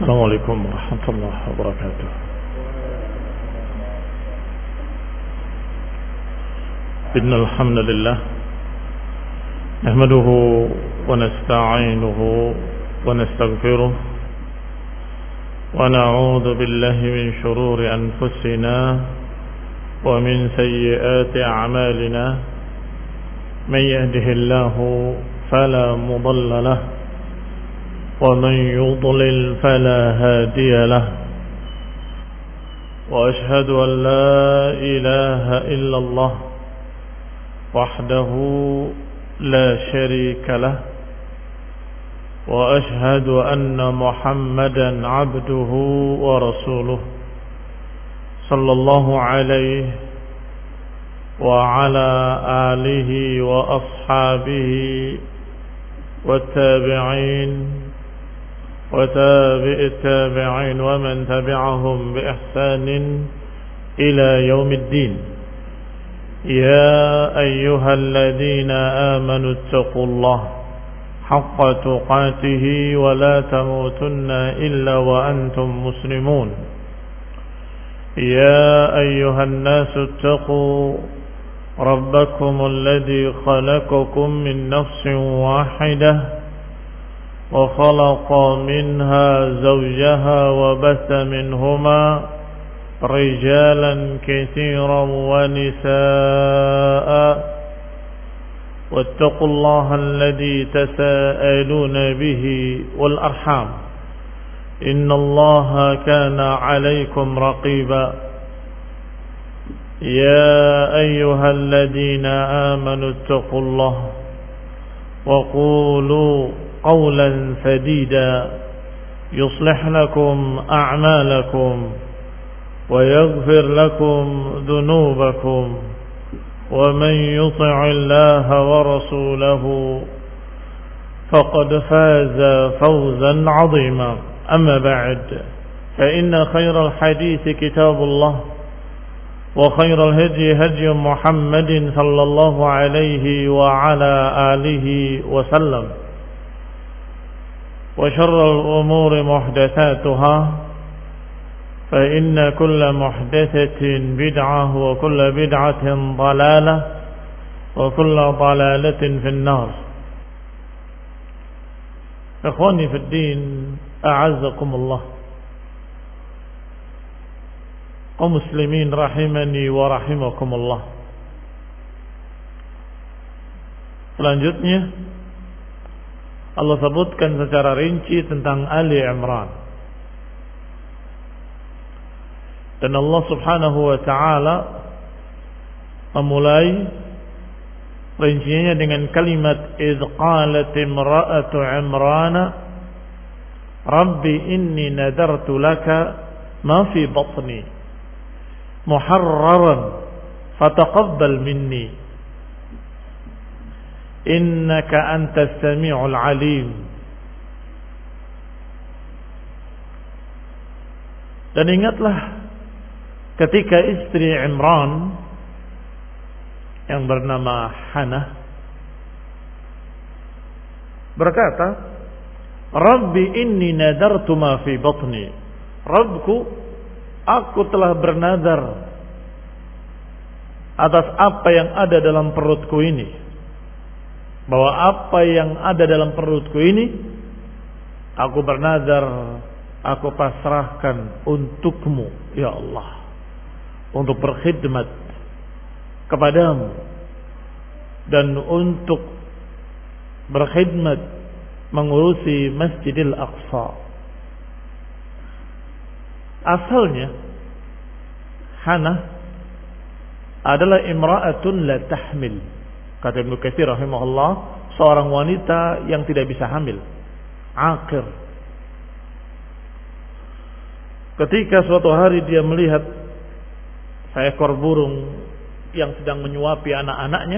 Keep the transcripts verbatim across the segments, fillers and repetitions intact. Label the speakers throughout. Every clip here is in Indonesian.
Speaker 1: السلام عليكم ورحمة الله وبركاته. إن الحمد لله نحمده ونستعينه ونستغفره ونعوذ بالله من شرور أنفسنا ومن سيئات أعمالنا. من يهده الله فلا مضل له ومن يضلل فلا هادي له. وأشهد أن لا إله إلا الله وحده لا شريك له. وأشهد أن محمدا عبده ورسوله صلى الله عليه وعلى آله وأصحابه والتابعين وتابع التابعين ومن تبعهم بإحسان إلى يوم الدين. يا أيها الذين آمنوا اتقوا الله حق تقاته ولا تموتن إلا وأنتم مسلمون. يا أيها الناس اتقوا ربكم الذي خلقكم من نفس واحدة وخلق منها زوجها وبث منهما رجالا كثيرا ونساء. واتقوا الله الذي تساءلون به والأرحام إن الله كان عليكم رقيبا. يا أيها الذين آمنوا اتقوا الله وقولوا قولا سديدا يصلح لكم أعمالكم ويغفر لكم ذنوبكم ومن يطع الله ورسوله فقد فاز فوزا عظيما. أما بعد فإن خير الحديث كتاب الله وخير الهدي هدي محمد صلى الله عليه وعلى آله وسلم. وشر الأمور محدثاتها فإن كل محدثة بدعة وكل بدعة ضلالة وكل ضلالة في النار. إخواني في الدين أعزكم الله. kaum muslimin rahimani wa rahimakumullah. Selanjutnya Allah sebutkan secara rinci tentang Ali Imran. Dan Allah Subhanahu wa taala memulai rinciannya dengan kalimat idz qalat imra'atu Imrana Rabbi inni nadartu laka ma fi batni muharraran fataqabbal minni innaka antas sami'ul alim. Dan ingatlah ketika istri Imran yang bernama Hannah berkata, Rabbi inni nadartu ma fi batni. Rabbku, aku telah bernadar atas apa yang ada dalam perutku ini, bahwa apa yang ada dalam perutku ini aku bernadar, aku pasrahkan untukmu ya Allah, untuk berkhidmat kepadamu dan untuk berkhidmat mengurusi Masjidil Aqsa. Asalnya Hannah adalah imra'atun la tahmil. Kata Ibnu Katsir rahimahullah, seorang wanita yang tidak bisa hamil, aqir. Ketika suatu hari dia melihat seekor burung yang sedang menyuapi anak-anaknya,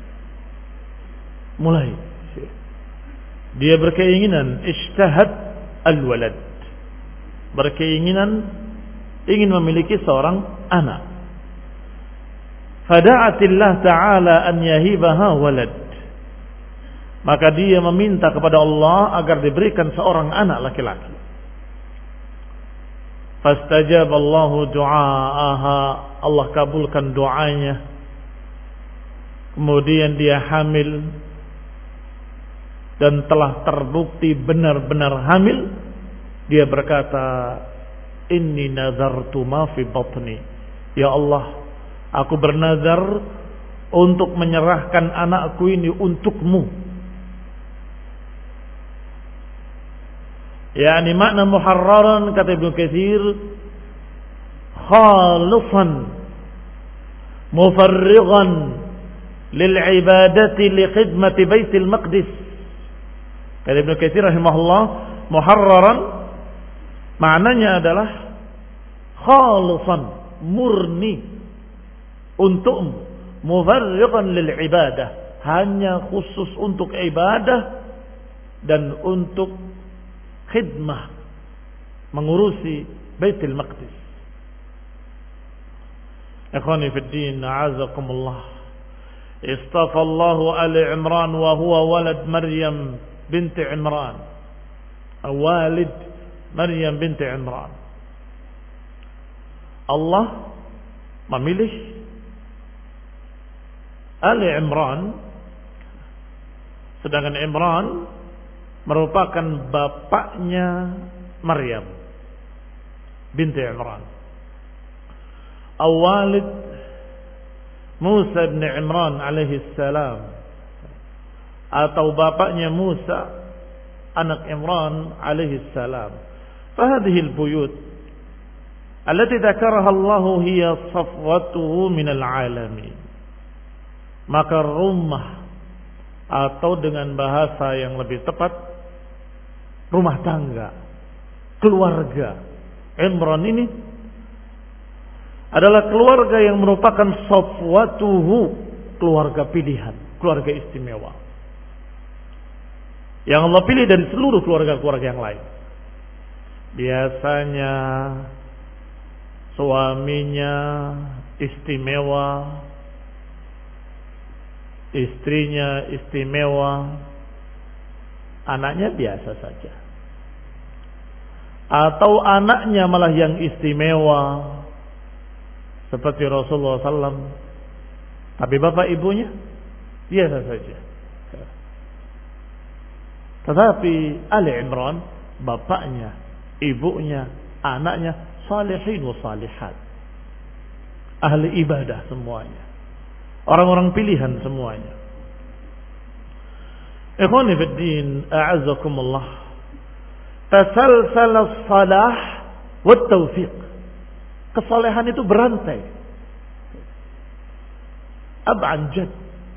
Speaker 1: mulai dia berkeinginan ishtahat al-walad, berkeinginan ingin memiliki seorang anak. Fada'atillah ta'ala an yahibaha walad, maka dia meminta kepada Allah agar diberikan seorang anak laki-laki. Fastajaballahu du'aaha, Allah kabulkan doanya. Kemudian dia hamil dan telah terbukti benar-benar hamil. Dia berkata, inni nazartu ma fi batni, ya Allah, aku bernazar untuk menyerahkan anakku ini untukmu. Yani makna muharraran, kata Ibnu Katsir, khalisan mufarrigan lil ibadati li khidmati Baitul Maqdis. Kata Ibnu Katsir rahimahullah, muharraran maknanya adalah khalisan, murni untukmu, mufarrigan lil ibadah, hanya khusus untuk ibadah dan untuk khidmah, mengurusi Baitul Maqdis. Ikhwani fi din, a'azakumullah. Istafa Allahu Ali Imran wa huwa walad Maryam binti Imran, walid Maryam binti Imran. Allah memilih Ali Imran, sedangkan Imran merupakan bapaknya Maryam binti Imran. Awalid Musa bin Imran alaihi salam, atau bapaknya Musa anak Imran alaihi salam. Fahadhihi al-buyut allati dzakaraha Allah hiya safwatuhu min al-alamin. Maka rumah, atau dengan bahasa yang lebih tepat, rumah tangga, keluarga Imran ini adalah keluarga yang merupakan safwatuhu, keluarga pilihan, keluarga istimewa, yang Allah pilih dari seluruh keluarga-keluarga yang lain. Biasanya suaminya istimewa, istrinya istimewa, anaknya biasa saja, atau anaknya malah yang istimewa seperti Rasulullah sallallahu alaihi wasallam, tapi bapak ibunya biasa saja. Tetapi Ali Imran, bapaknya, ibunya, anaknya salihin wa salihat, ahli ibadah semuanya, orang-orang pilihan semuanya. Ikhwani fid din, a'azzakumullah. Tasalsal as-salah wat taufiq. Kesalehan itu berantai. Ab'an jad.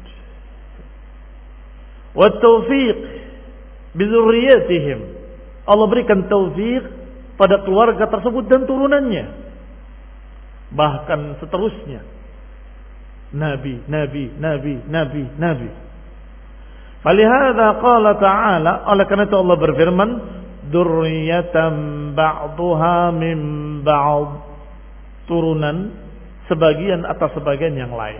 Speaker 1: Wat taufiq bi dzurriyyatihim. Allah berikan taufik pada keluarga tersebut dan turunannya. Bahkan seterusnya. Nabi, Nabi, Nabi, Nabi, Nabi. Falihada qala ta'ala, oleh karena itu Allah berfirman, dzurriyyatan ba'dhuha min ba'd, turunan sebagian atas sebagian yang lain.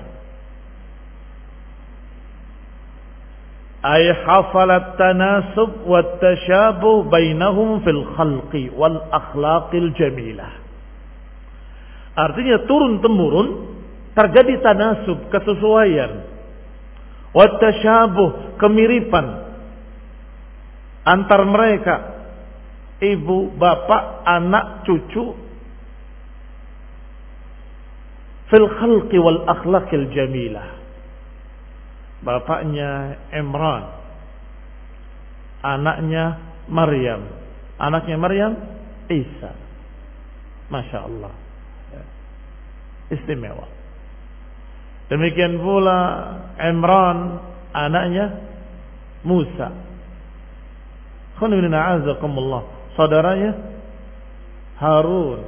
Speaker 1: Ay hasalat tanasub wa tashabuh bainahum fil khalqi wal akhlaqil jamilah. Artinya turun temurun terjadi tanasub, kesesuaian, wa tashabuh, kemiripan antar mereka, ibu, bapak, anak, cucu, fil khalqi wal akhlaqil jamilah. Bapaknya Imran, anaknya Maryam, anaknya Maryam Isa. Masya Allah, istimewa. Demikian pula Imran, anaknya Musa. Khonibina azakumullah, saudaranya Harun,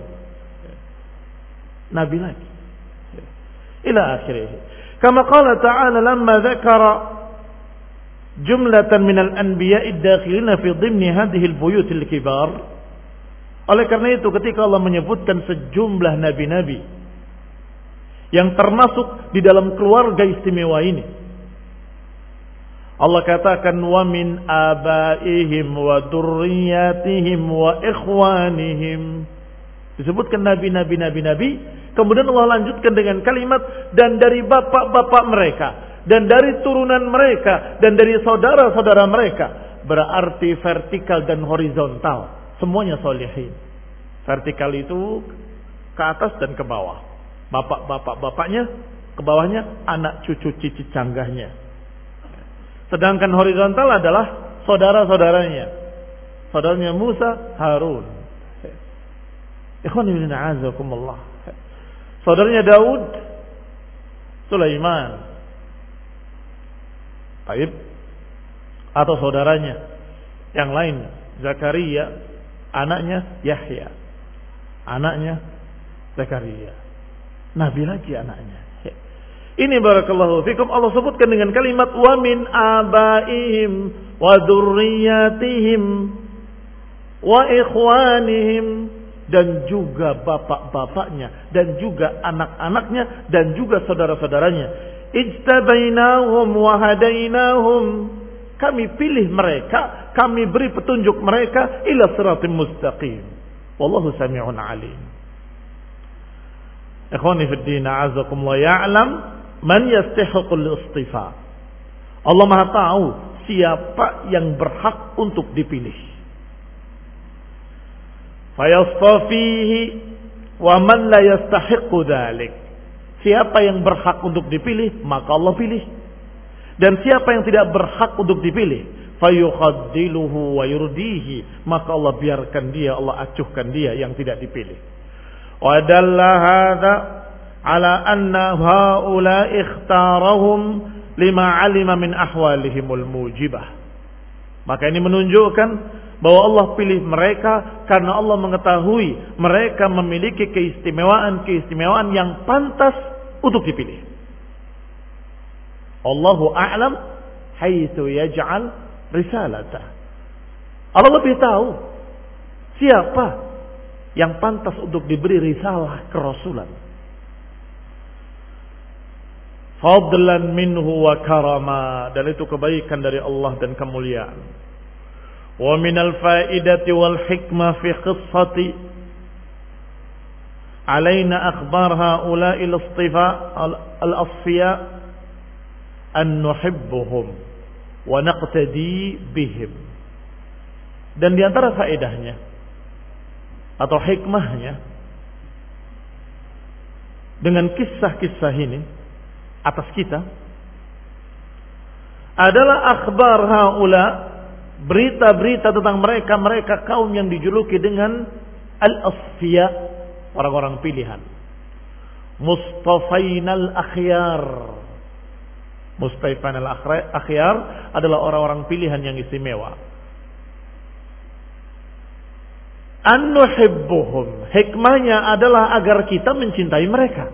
Speaker 1: Nabi lagi. Ila akhirih. Kama qala ta'ala lamma dzakara jumlatan minal anbiya'i dakhilina fi dhimni hadhihi al-buyut al-kibar. Oleh karena itu ketika Allah menyebutkan sejumlah nabi-nabi yang termasuk di dalam keluarga istimewa ini, Allah katakan wa min abaihim wa dzurriyyatihim wa ikhwanihim. Disebutkan nabi-nabi nabi-nabi, kemudian Allah lanjutkan dengan kalimat dan dari bapak-bapak mereka dan dari turunan mereka dan dari saudara-saudara mereka. Berarti vertikal dan horizontal, semuanya solihin. Vertikal itu ke atas dan ke bawah. Bapak-bapak bapaknya, ke bawahnya anak cucu cici canggahnya. Sedangkan horizontal adalah saudara-saudaranya. Saudaranya Musa, Harun. Ikhwan fillah a'azakumullah. Saudaranya Daud, Sulaiman. Baik. Atau saudaranya yang lain, Zakaria, anaknya Yahya. Anaknya Zakaria. Nabi lagi anaknya. Ini barakallahu fikum Allah sebutkan dengan kalimat wa min abaihim wa dzurriyyatihim wa ikhwanihim, dan juga bapak-bapaknya dan juga anak-anaknya dan juga saudara-saudaranya. Ijtabainahum wa hadainahum, kami pilih mereka, kami beri petunjuk mereka ila siratim mustaqim. Wallahu sami'un alim. Ikhwani fid din, a'azakumullah, ya'lam man yastahiqul istifa. Allah Maha tahu siapa yang berhak untuk dipilih. Fayastafihi wa man la yastahiqu dzalik. Siapa yang berhak untuk dipilih, maka Allah pilih. Dan siapa yang tidak berhak untuk dipilih, fayukhaddiluhu wa yurdihi, maka Allah biarkan dia, Allah acuhkan dia yang tidak dipilih. Wa dalla hadza ala anna haula ikhtarahum lima alima min ahwalihimul mujibah. Maka ini menunjukkan bahwa Allah pilih mereka karena Allah mengetahui mereka memiliki keistimewaan-keistimewaan yang pantas untuk dipilih. Allahu a'lam haitsu yaj'al risalatah. Allah lebih tahu siapa yang pantas untuk diberi risalah kerasulan. Fadlan minhu wa karama, dan itu kebaikan dari Allah dan kemuliaan. Wa minal faidati wal hikmah fi qissati alaina akhbar haula'i al-istifa al-asfiya an nuhibbuhum wa naqtadi bihim. Dan di antara faedahnya atau hikmahnya dengan kisah-kisah ini atas kita adalah akhbar haula, berita-berita tentang mereka, mereka kaum yang dijuluki dengan al-asfiya, orang-orang pilihan. Mustafainal akhyar. Mustafainal akhyar adalah orang-orang pilihan yang istimewa. An nuhibbuhum, hikmahnya adalah agar kita mencintai mereka.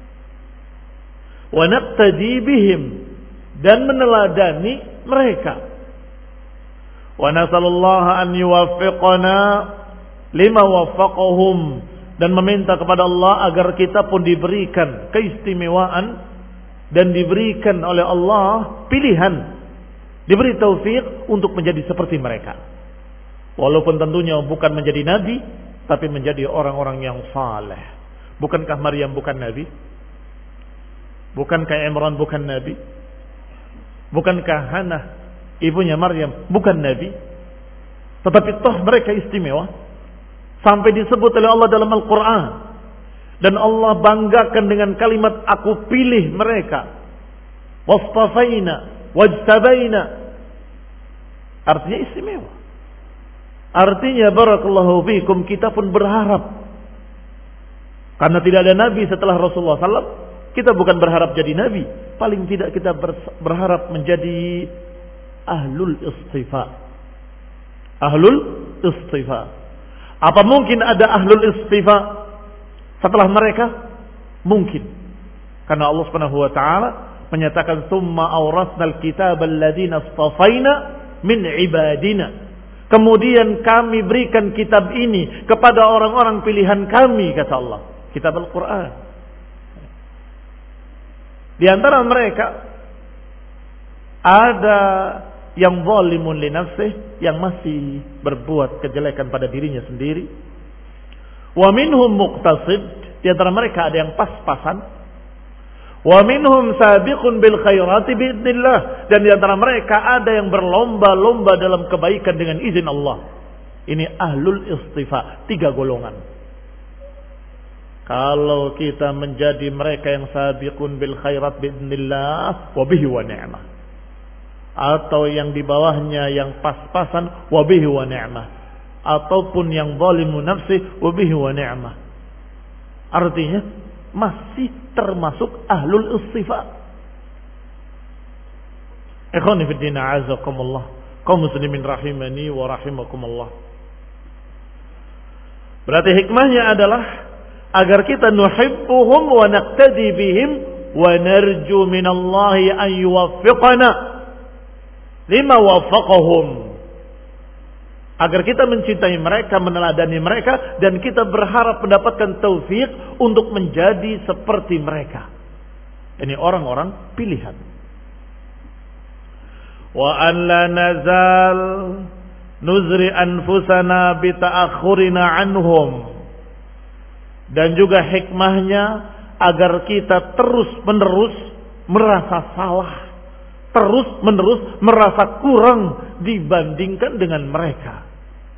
Speaker 1: Wa naqtadi bihim, dan meneladani mereka. Wa nasallallahu an yuwaffiqana lima waffaqahum, dan meminta kepada Allah agar kita pun diberikan keistimewaan dan diberikan oleh Allah pilihan, diberi taufik untuk menjadi seperti mereka. Walaupun tentunya bukan menjadi nabi, tapi menjadi orang-orang yang saleh. Bukankah Maryam bukan nabi? Bukankah Imran bukan nabi? Bukankah Hannah ibunya Maryam bukan nabi? Tetapi toh mereka istimewa sampai disebut oleh Allah dalam Al-Quran, dan Allah banggakan dengan kalimat aku pilih mereka. Wastafaina wajtabaina, artinya istimewa. Artinya barakallahu fikum, kita pun berharap, karena tidak ada nabi setelah Rasulullah sallallahu alaihi wasallam, kita bukan berharap jadi nabi, paling tidak kita berharap menjadi ahlul istifa. Ahlul istifa. Apa mungkin ada ahlul istifa setelah mereka? Mungkin. Karena Allah Subhanahu wa taala menyatakan summa awrasnal kitabal ladzina istafaina min ibadina. Kemudian kami berikan kitab ini kepada orang-orang pilihan kami, kata Allah. Kitab Al-Quran. Di antara mereka ada yang zalimun li nafsih, yang masih berbuat kejelekan pada dirinya sendiri. Wa minhum muqtasid, di antara mereka ada yang pas-pasan. Wa minhum sabiqun bil khairati biidznillah, dan di antara mereka ada yang berlomba-lomba dalam kebaikan dengan izin Allah. Ini ahlul istifa, tiga golongan. Kalau kita menjadi mereka yang sabiqun bil khairat biidznillah, wa bihi wa ni'mah. Atau yang di bawahnya yang pas-pasan, wa bihi wa ni'mah. Ataupun yang zalimu nafsi, wa bihi wa ni'mah. Artinya masih termasuk ahlul istifa. Ikhwani fi din, a'azakumullah, kaum muslimin rahimani wa rahimakumullah. Berarti hikmahnya adalah agar kita nuhibbuhum wa naqtadi bihim wa narju minallahi an yuwaffiqana lima waffaqahum. Agar kita mencintai mereka, meneladani mereka, dan kita berharap mendapatkan taufik untuk menjadi seperti mereka. Ini orang-orang pilihan. Wa an la nazal nuzri anfusana bi ta'akhurina anhum. Dan juga hikmahnya agar kita terus-menerus merasa salah, terus-menerus merasa kurang dibandingkan dengan mereka.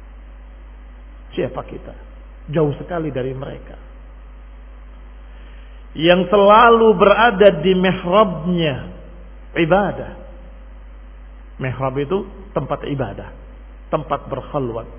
Speaker 1: Siapa kita? Jauh sekali dari mereka. Yang selalu berada di mihrabnya ibadah. Mihrab itu tempat ibadah, tempat berkhalwat.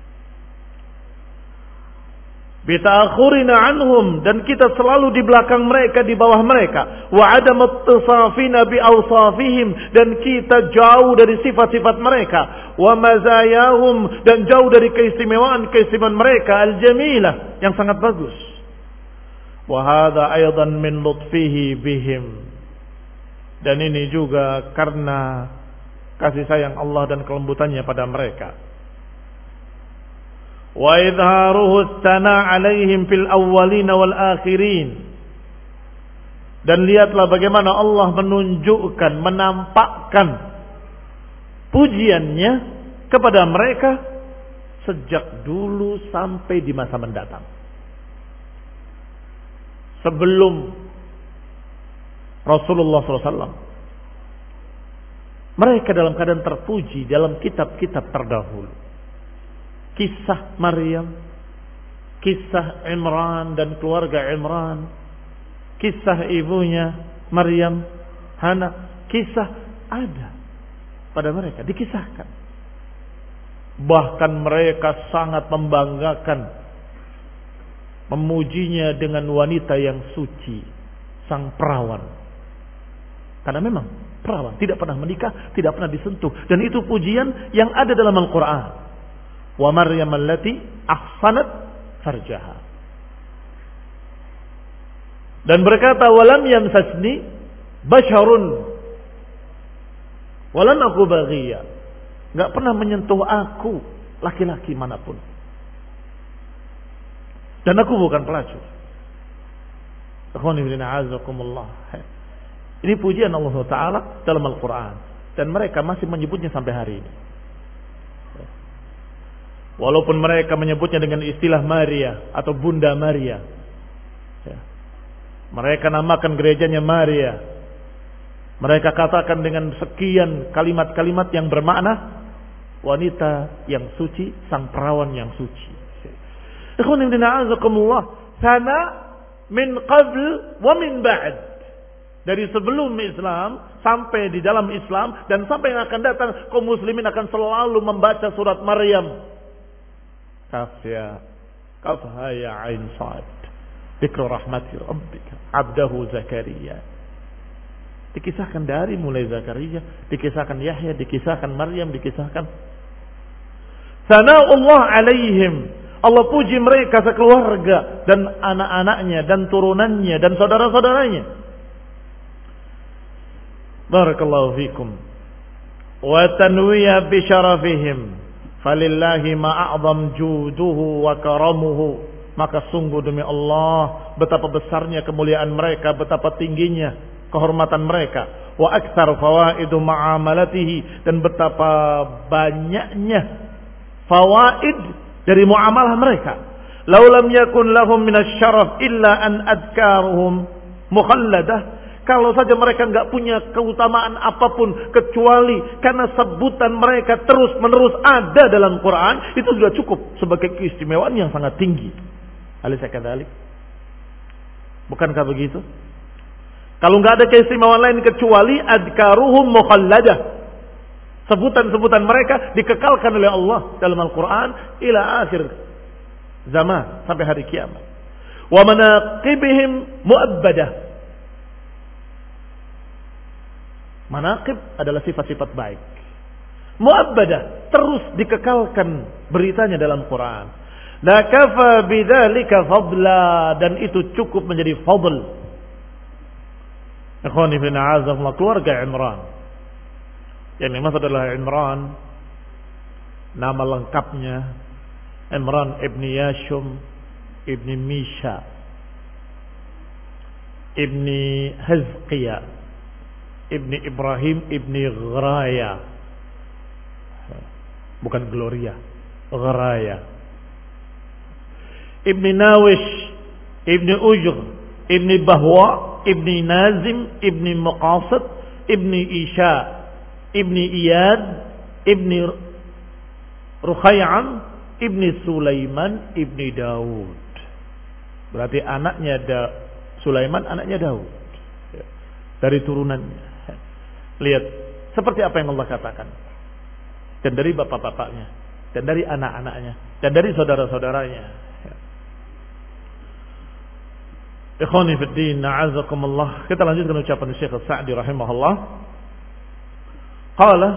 Speaker 1: Bita'akhurina anhum, dan kita selalu di belakang mereka, di bawah mereka. Wa adam ittisafina bi awsafihim, dan kita jauh dari sifat-sifat mereka. Wa mazayahum, dan jauh dari keistimewaan-keistimewaan mereka al-jamilah, yang sangat bagus. Wa hadha aydan min lutfihi bihim, dan ini juga karena kasih sayang Allah dan kelembutannya pada mereka. Wa idharuhu istana alaihim fil awwalin wal akhirin, dan lihatlah bagaimana Allah menunjukkan, menampakkan pujiannya kepada mereka sejak dulu sampai di masa mendatang. Sebelum Rasulullah shallallahu alaihi wasallam, mereka dalam keadaan terpuji dalam kitab-kitab terdahulu. Kisah Maryam, kisah Imran dan keluarga Imran, kisah ibunya Maryam, Hana, kisah ada pada mereka, dikisahkan. Bahkan mereka sangat membanggakan, memujinya dengan wanita yang suci, sang perawan. Karena memang perawan tidak pernah menikah, tidak pernah disentuh, dan itu pujian yang ada dalam Al-Quran. Wa Maryam allati ahsanat farjaha. Dan berkata, walam yamsasni basharun walam aku baghiya. Enggak pernah menyentuh aku laki-laki manapun, dan aku bukan pelacur. Akhwani fillah, azakumullah. Ini pujian Allah Taala dalam Al-Quran, dan mereka masih menyebutnya sampai hari ini. Walaupun mereka menyebutnya dengan istilah Maria atau Bunda Maria, ya. Mereka namakan gerejanya Maria. Mereka katakan dengan sekian kalimat-kalimat yang bermakna wanita yang suci, sang perawan yang suci. Ikhwan fillah, a'azakumullah, sana min qabl wa min ba'd. Dari sebelum Islam sampai di dalam Islam dan sampai yang akan datang, kaum muslimin akan selalu membaca surat Maryam. Kaf ya kaf ha ya ain sad, dzikru rahmati rabbika abdahu Zakaria. Dikisahkan dari mulai Zakaria, dikisahkan Yahya, dikisahkan Maryam, dikisahkan sana'ullah alaihim. Allah puji mereka sekeluarga dan anak-anaknya dan turunannya dan saudara-saudaranya. Barakallahu fikum. Wa tanwiya bi syarafihim. Falillahi ma'a'zam juduhu wa karamuhu. Maka sungguh demi Allah, betapa besarnya kemuliaan mereka, betapa tingginya kehormatan mereka. Wa aktsar fawaidu ma'amalatihi, dan betapa banyaknya fawaid dari muamalah mereka. "Lau lam yakun lahum minasyaraf illa an adkaruhum mukhalladah." Kalau saja mereka enggak punya keutamaan apapun kecuali karena sebutan mereka terus-menerus ada dalam Quran, itu sudah cukup sebagai keistimewaan yang sangat tinggi. Alaysa kadzalik? Bukankah begitu? Kalau enggak ada keistimewaan lain kecuali adkaruhum mukhalladah. Sebutan-sebutan mereka dikekalkan oleh Allah dalam Al-Quran ila akhir zaman, sampai hari kiamat. Wa manaqibihim mu'abbadah. Manaqib adalah sifat-sifat baik. Mu'abbadah, terus dikekalkan beritanya dalam Quran. La kafa bidzalika fadla, dan itu cukup menjadi fadl. Ikhwani fi a'azakumullah, keluarga Imran. Yang dimaksud adalah Imran, nama lengkapnya Imran ibni Yashum ibni Misha ibni Hizqiyah ibni Ibrahim ibni Ghraya, bukan Gloria, Ghraya, ibni Nawish ibni Ujr ibni Bahwa ibni Nazim ibni Muqasid ibni Isha ibni Iyad ibni Rukhay'an ibni Sulaiman ibni Daud. Berarti anaknya da Sulaiman, anaknya Daud, dari turunannya. Lihat seperti apa yang Allah katakan. Dan dari bapak-bapaknya, dan dari anak-anaknya, dan dari saudara-saudaranya. Ikhwani fid din, a'azakumullah. Kita lanjutkan ucapan Syekh Sa'di rahimahullah. Qala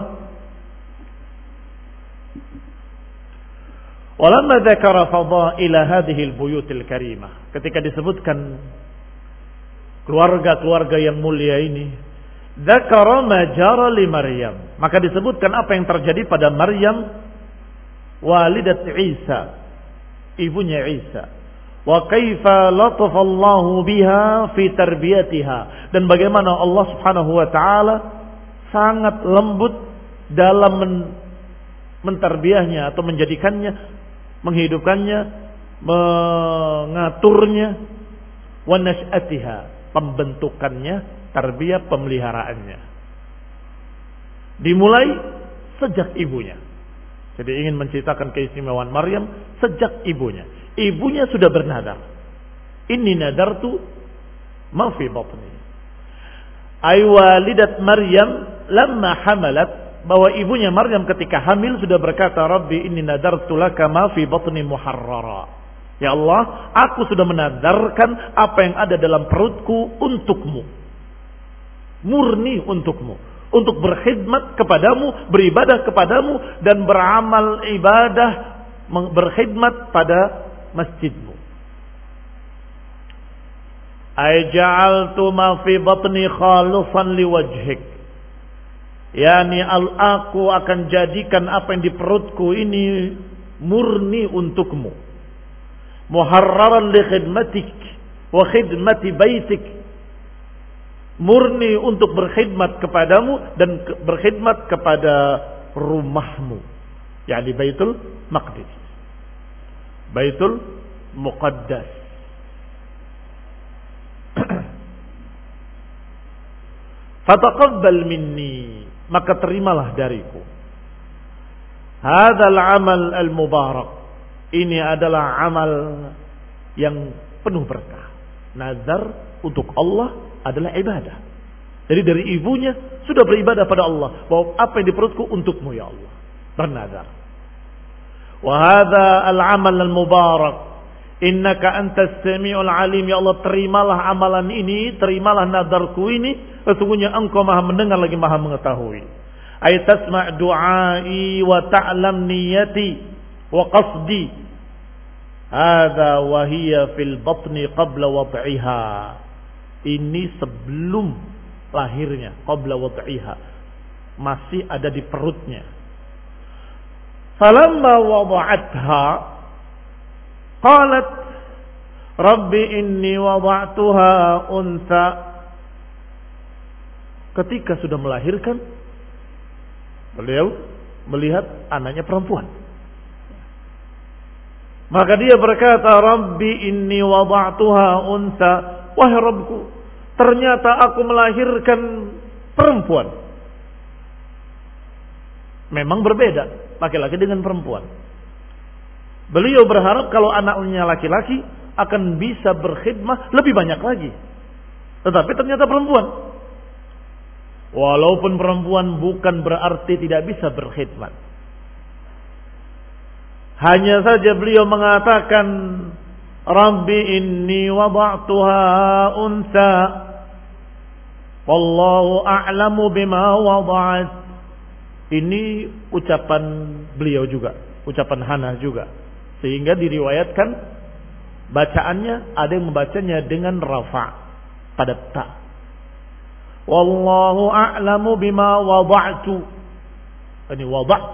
Speaker 1: walamma dzakara fadaila hadhihi albuyutil karimah. Ketika disebutkan keluarga-keluarga yang mulia ini, dzakara ma jara li Maryam, maka disebutkan apa yang terjadi pada Maryam walidat Isa, ibunya Isa. Wa kaifa latafa Allahu biha fi tarbiyatiha, dan bagaimana Allah Subhanahu wa taala sangat lembut dalam men mentarbiahnya atau menjadikannya, menghidupkannya, mengaturnya, wa nash'atiha, pembentukannya, tarbiyah, pemeliharaannya. Dimulai sejak ibunya. Jadi ingin menceritakan keistimewaan Maryam sejak ibunya. Ibunya sudah bernadar. Inni nadartu ma fi batni. Ay walidat Maryam lamma hamalat, bahwa ibunya Maryam ketika hamil sudah berkata, Rabbi inni nadartu laka ma fi batni muharrara. Ya Allah, aku sudah menadarkan apa yang ada dalam perutku untukmu. Murni untukmu, untuk berkhidmat kepadamu, beribadah kepadamu, dan beramal ibadah, berkhidmat pada masjidmu. Ay ja'altu ma fi batni khalisan liwajhik, yakni aku akan jadikan apa yang di perutku ini murni untukmu. Muharraran li khidmatik wa khidmati baitik, murni untuk berkhidmat kepadamu dan ke, berkhidmat kepada rumahmu, yakni Baitul Maqdis, Baitul Muqaddas. Fataqabbal minni, maka terimalah dariku hadzal amal al-mubarak, ini adalah amal yang penuh berkah. Nazar untuk Allah adalah ibadah. Jadi dari ibunya sudah beribadah pada Allah, bahwa apa yang di perutku untukmu ya Allah, bernazar. Wa hadza al-amal al-mubarak, innaka antas samiul alim, ya Allah terimalah amalan ini, terimalah nadarku ini, sesungguhnya engkau maha mendengar lagi maha mengetahui. Ay tasma' du'ai wa ta'lam niyati wa qasdi. Hadza wa hiya fil batni qabla wad'iha, ini sebelum lahirnya, qabla wad'iha, masih ada di perutnya. Falamma wada'atha qalat Rabbi inni wada'tuha unsa, ketika sudah melahirkan beliau melihat anaknya perempuan. Maka dia berkata, Rabbi inni wada'tuha unsa. Wahai Rabbku, ternyata aku melahirkan perempuan. Memang berbeda laki-laki dengan perempuan. Beliau berharap kalau anaknya laki-laki akan bisa berkhidmah lebih banyak lagi. Tetapi ternyata perempuan. Walaupun perempuan bukan berarti tidak bisa berkhidmat. Hanya saja beliau mengatakan, Rabbi inni wada'tuha unsa. Wallahu a'lamu bima wada'at. Ini ucapan beliau juga, ucapan Hana juga. Sehingga diriwayatkan bacaannya ada yang membacanya dengan rafa' pada ta. Wallahu a'lamu bima wada'tu. Ini wada'.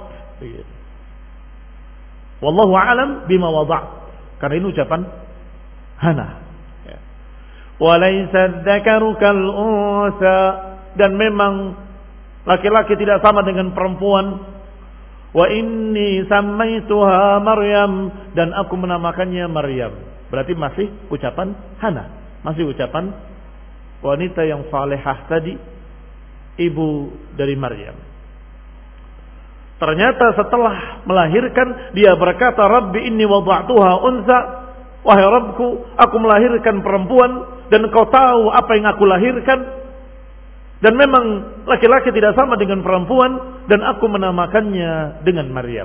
Speaker 1: Wallahu a'lam bima wada'. Karena ini ucapan Hana. Walaysa dzakaru kal unsa. Dan memang laki-laki tidak sama dengan perempuan. Wa inni sammaituha Maryam. Dan aku menamakannya Maryam. Berarti masih ucapan Hana. Masih ucapan wanita yang salehah tadi, ibu dari Maryam. Ternyata setelah melahirkan dia berkata, Rabbi inni wada'tuha unsa. Wahai Rabbku, aku melahirkan perempuan dan kau tahu apa yang aku lahirkan. Dan memang laki-laki tidak sama dengan perempuan dan aku menamakannya dengan Maryam.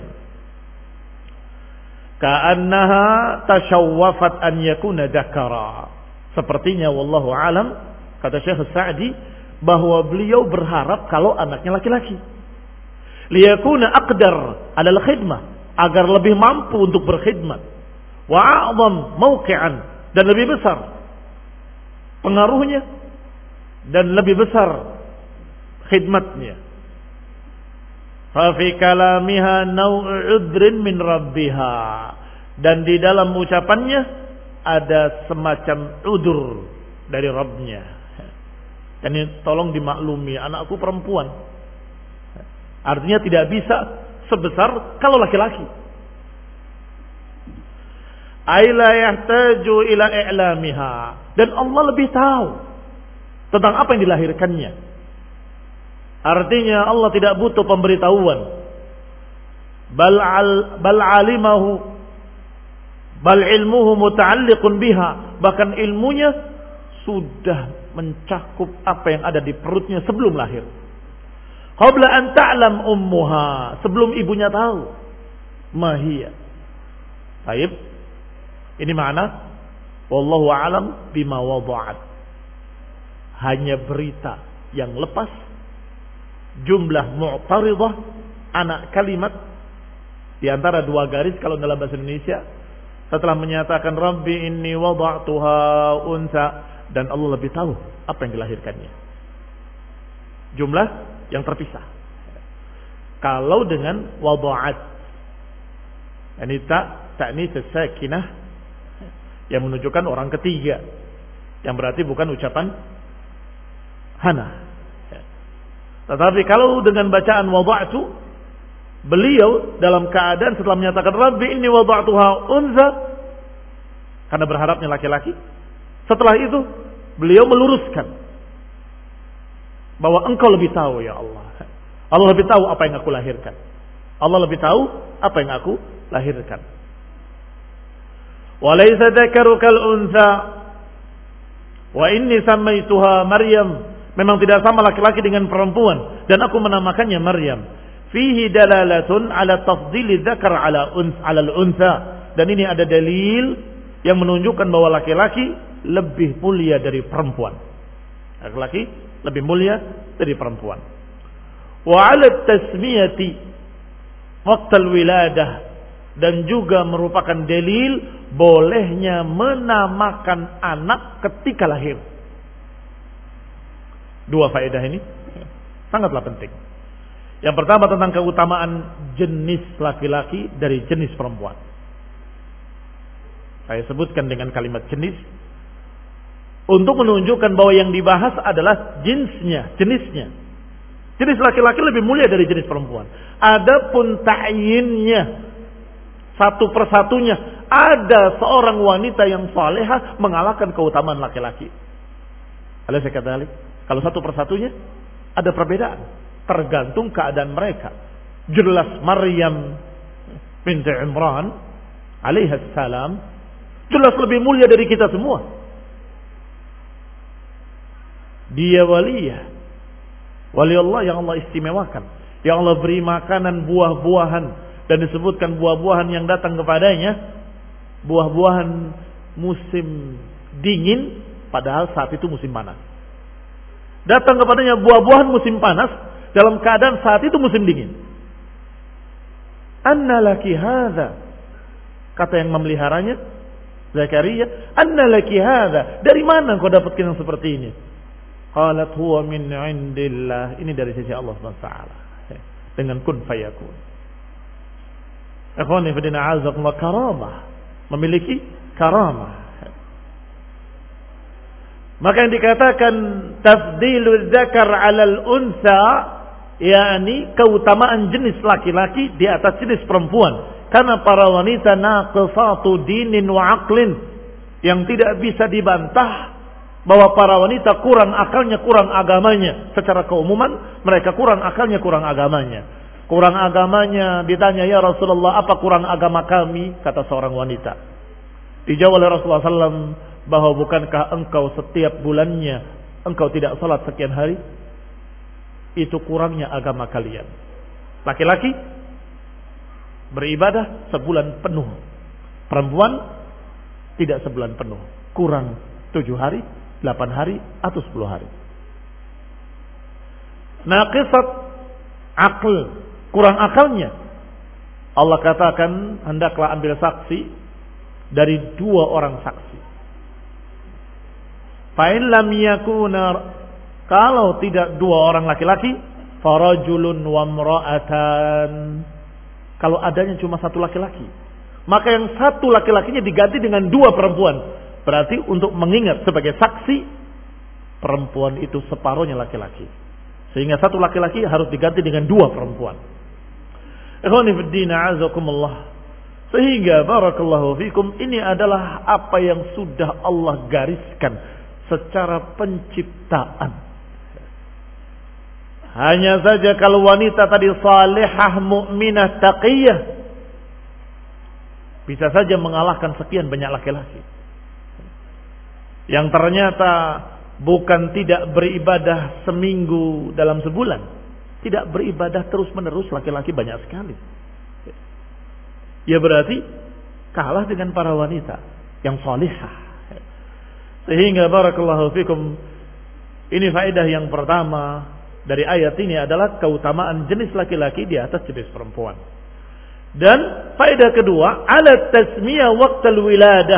Speaker 1: Ka'annaha tashawwafat an yakuna dzakara. Sepertinya wallahu alam, kata Syekh Sa'di, bahwa beliau berharap kalau anaknya laki-laki. Liyakuna aqdar alal khidmah, agar lebih mampu untuk berkhidmat. Wa a'zam mawqi'an, dan lebih besar pengaruhnya dan lebih besar khidmatnya. Fa fi kalamiha naw'u 'udrin min rabbiha, dan di dalam ucapannya ada semacam udur dari Rabbnya. Ini tolong dimaklumi, anakku perempuan. Artinya tidak bisa sebesar kalau laki-laki. Aila yahtaju ila i'lamiha, dan Allah lebih tahu tentang apa yang dilahirkannya. Artinya Allah tidak butuh pemberitahuan. Bal al, bal alimahu bal ilmuhu muta'alliqun biha, bahkan ilmunya sudah mencakup apa yang ada di perutnya sebelum lahir. Qabla an ta'lam ummuha, sebelum ibunya tahu. Mahiyya. Baik. Ini makna wallahu a'lam bima wada'at. Hanya berita yang lepas, jumlah mu'taridah, anak kalimat di antara dua garis kalau dalam bahasa Indonesia, setelah menyatakan Rabbi inni wada'tuha unsa, dan Allah lebih tahu apa yang dilahirkannya. Jumlah yang terpisah. Kalau dengan wada'at, ini tak ta'nis sakinah yang menunjukkan orang ketiga, yang berarti bukan ucapan Hana. Tetapi kalau dengan bacaan wada'tu, beliau dalam keadaan setelah menyatakan Rabbi inni wada'tuha unza, karena berharapnya laki-laki, setelah itu beliau meluruskan bahwa engkau lebih tahu ya Allah. Allah lebih tahu apa yang aku lahirkan. Allah lebih tahu apa yang aku lahirkan. Walaysa dzakaru kal unsa wa inni sammaituha Maryam. Memang tidak sama laki-laki dengan perempuan dan aku menamakannya Maryam. Fihi dalalatun ala tafdili dzakar ala uns ala al-unsa. Dan ini ada dalil yang menunjukkan bahwa laki-laki lebih mulia dari perempuan. Laki-laki lebih mulia dari perempuan. Wa 'ala tasmiyati waqtal wiladah, dan juga merupakan dalil bolehnya menamakan anak ketika lahir. Dua faedah ini sangatlah penting. Yang pertama tentang keutamaan jenis laki-laki dari jenis perempuan. Saya sebutkan dengan kalimat jenis untuk menunjukkan bahwa yang dibahas adalah jenisnya, jenisnya. Jenis laki-laki lebih mulia dari jenis perempuan. Adapun ta'yinnya, satu persatunya, ada seorang wanita yang salehah mengalahkan keutamaan laki-laki. Alaysa kadzalik? Kalau satu persatunya ada perbedaan, tergantung keadaan mereka. Jelas Maryam binti Imran alaihi salam jelas lebih mulia dari kita semua. Dia waliyah, wali Allah yang Allah istimewakan, yang Allah beri makanan buah-buahan, dan disebutkan buah-buahan yang datang kepadanya buah-buahan musim dingin, padahal saat itu musim panas. Datang kepadanya buah-buahan musim panas dalam keadaan saat itu musim dingin. Anna laki hadza, kata yang memeliharanya Zakaria, anna laki hadza, dari mana kau dapatkan yang seperti ini? Qalat huwa min indillah, ini dari sisi Allah Subhanahu wa taala, dengan kun fayakun. Ikhwani fi din a'azakumullah, karamah, memiliki karamah. Maka yang dikatakan tafdilul dzakar 'alal unsa, yakni keutamaan jenis laki-laki di atas jenis perempuan. Karena para wanita naqisatu dinin wa aqlin, yang tidak bisa dibantah bahwa para wanita kurang akalnya, kurang agamanya. Secara keumuman mereka kurang akalnya, kurang agamanya. Kurang agamanya, ditanya, ya Rasulullah, apa kurang agama kami? Kata seorang wanita. Dijawab oleh Rasulullah sallallahu alaihi wasallam, bahwa bukankah engkau setiap bulannya engkau tidak salat sekian hari? Itu kurangnya agama kalian. Laki-laki beribadah sebulan penuh, perempuan tidak sebulan penuh, kurang tujuh hari, delapan hari, atau sepuluh hari. Naqisat akal, kurang akalnya. Allah katakan, hendaklah ambil saksi dari dua orang saksi. Fa'in lam yakuna, kalau tidak dua orang laki-laki, farajulun wa imra'atan, kalau adanya cuma satu laki-laki, maka yang satu laki-lakinya diganti dengan dua perempuan. Berarti untuk mengingat sebagai saksi, perempuan itu separuhnya laki-laki, sehingga satu laki-laki harus diganti dengan dua perempuan. Ikhwani fid din, a'azakumullah. Sehingga barakallahu fikum, ini adalah apa yang sudah Allah gariskan secara penciptaan. Hanya saja kalau wanita tadi salihah, mukminah, taqiyah, bisa saja mengalahkan sekian banyak laki-laki yang ternyata bukan tidak beribadah seminggu dalam sebulan, tidak beribadah terus menerus, laki-laki banyak sekali. Ya berarti kalah dengan para wanita yang salihah. Sehingga barakallahu fikum, ini faedah yang pertama dari ayat ini adalah keutamaan jenis laki-laki di atas jenis perempuan. Dan faedah kedua, ala tasmiyah waqtal wiladah,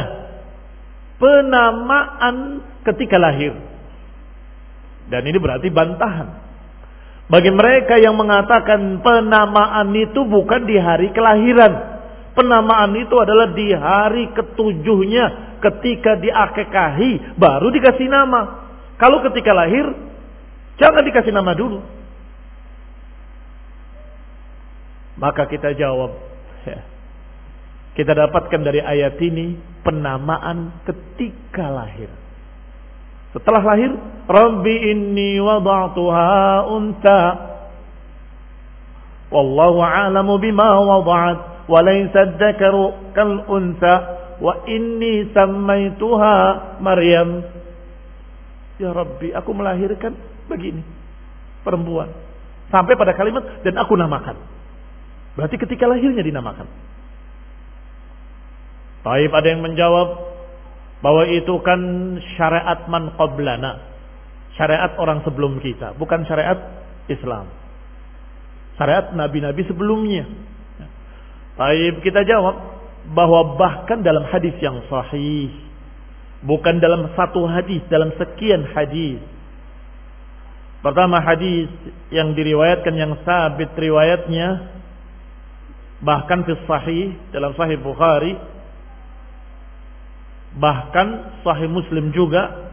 Speaker 1: penamaan ketika lahir. Dan ini berarti bantahan bagi mereka yang mengatakan penamaan itu bukan di hari kelahiran. Penamaan itu adalah di hari ketujuhnya, ketika diakekahi baru dikasih nama. Kalau ketika lahir jangan dikasih nama dulu. Maka kita jawab, ya, kita dapatkan dari ayat ini penamaan ketika lahir. Setelah lahir, Rabbi inni wada'tuha unta, wallahu a'lamu bima wada'at, wa laysa dzakaru kal unta, wa inni sammaituha Maryam. Ya Rabbi, aku melahirkan begini, perempuan, sampai pada kalimat dan aku namakan. Berarti ketika lahirnya dinamakan. Taib ada yang menjawab bahwa itu kan syariat man qablana, syariat orang sebelum kita, bukan syariat Islam, syariat nabi-nabi sebelumnya. Taib kita jawab bahwa bahkan dalam hadis yang sahih, bukan dalam satu hadis, dalam sekian hadis. Pertama, hadis yang diriwayatkan yang sabit riwayatnya, bahkan fi sahih, dalam sahih Bukhari, bahkan sahih Muslim juga.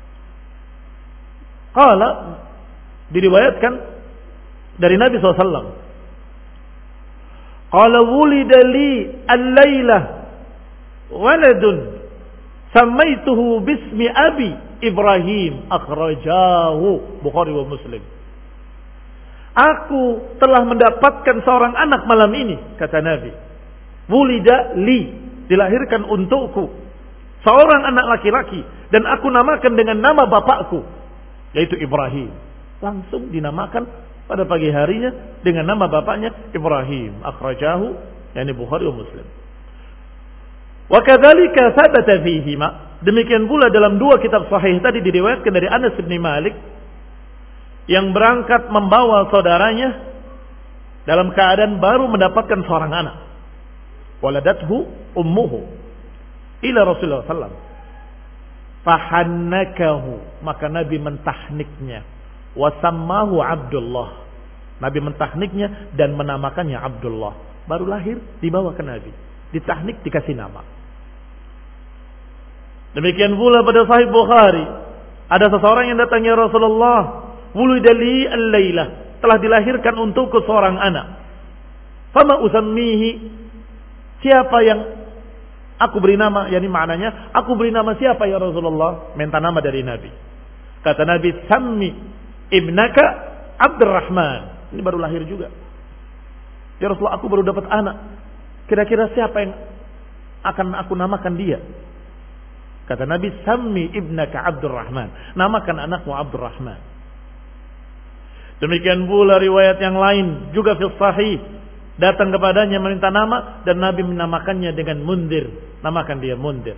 Speaker 1: Qala, diriwayatkan dari Nabi shallallahu alaihi wasallam, qala wulida li al-lailah waladun samaituhu bismi abi Ibrahim akhrajahu Bukhari wa Muslim. Aku telah mendapatkan seorang anak malam ini, kata Nabi. Wulida li, dilahirkan untukku seorang anak laki-laki dan aku namakan dengan nama bapakku yaitu Ibrahim. Langsung dinamakan pada pagi harinya dengan nama bapaknya Ibrahim. Akhrajahu yani Bukhari wa Muslim. Wa kadzalika sabata fihima, demikian pula dalam dua kitab sahih tadi diriwayatkan dari Anas bin Malik yang berangkat membawa saudaranya dalam keadaan baru mendapatkan seorang anak. Waladathu ummuhu ila Rasulullah sallallahu alaihi wasallam. Fahannakahu, maka Nabi mentahniknya. Wasammahu Abdullah, Nabi mentahniknya dan menamakannya Abdullah. Baru lahir dibawa ke Nabi, ditahnik dikasih nama. Demikian pula pada Sahih Bukhari, ada seseorang yang datang, ya Rasulullah, wulida li al-lailah, telah dilahirkan untukku seorang anak. Fama usammihi, siapa yang aku beri nama? Yani maknanya, aku beri nama siapa ya Rasulullah? Minta nama dari Nabi. Kata Nabi, sammi ibnaka Abdurrahman. Ini baru lahir juga. Ya Rasulullah, aku baru dapat anak. Kira-kira siapa yang akan aku namakan dia? Kata Nabi, sammi ibnaka Abdurrahman. Namakan anakmu Abdurrahman. Demikian pula riwayat yang lain juga fi sahih, datang kepadanya meminta nama dan Nabi menamakannya dengan Mundir. Namakan dia Mundir.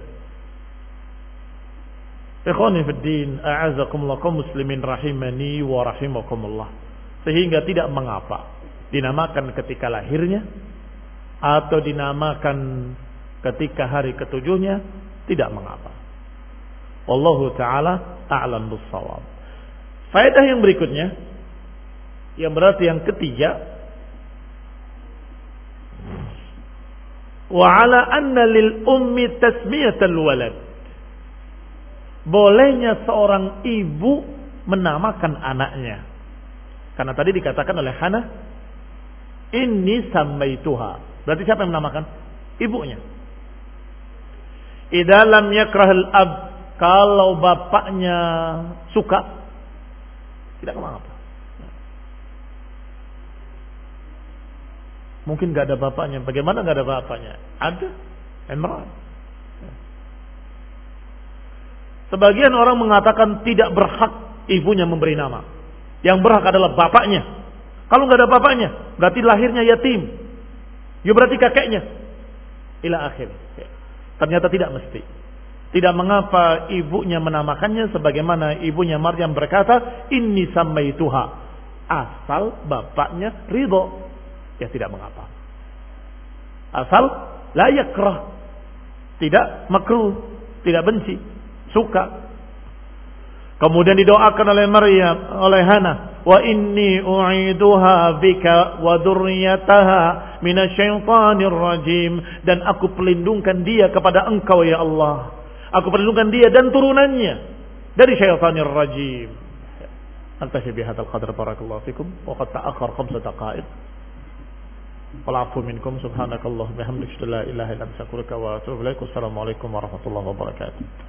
Speaker 1: Ikhwani fid din, a'azakumullah kaum muslimin rahimani wa rahimakumullah. Sehingga tidak mengapa dinamakan ketika lahirnya atau dinamakan ketika hari ketujuhnya, tidak mengapa. Wallahu taala a'lam bissawab. Faedah yang berikutnya, yang berarti yang ketiga, wa ala anna lil ummi tasmiyatal walad. Bolehnya seorang ibu menamakan anaknya. Karena tadi dikatakan oleh Hana, inni sammaituha. Berarti siapa yang menamakan? Ibunya. Idza lam yakrahul ab, kalau bapaknya suka, tidak mengapa. Mungkin gak ada bapaknya. Bagaimana gak ada bapaknya? Ada. Imran. Sebagian orang mengatakan tidak berhak ibunya memberi nama. Yang berhak adalah bapaknya. Kalau gak ada bapaknya, berarti lahirnya yatim. Ya berarti kakeknya. Ila akhir. Ternyata tidak mesti. Tidak mengapa ibunya menamakannya, sebagaimana ibunya Maryam berkata, inni sammaituha. Asal bapaknya ridho, ya tidak mengapa. Asal la yakrah, tidak makruh, tidak benci, suka. Kemudian didoakan oleh Maryam, oleh Hana, wa inni u'iduha bika wa dzurriyyataha minasyaitonir rajim, dan aku pelindungkan dia kepada engkau ya Allah. Aku perlindungan dia dan turunannya dari syaitanir rajim. Antahi bihadzal qadar, barakallahu fikum, wa qad ta'akhkhar khamsa daqa'iq. Wal 'afwu minkum, subhanakallah bihamdika la ilaha illa anta astaghfiruka wa atubu ilaik. Wassalamu alaikum warahmatullahi wabarakatuh.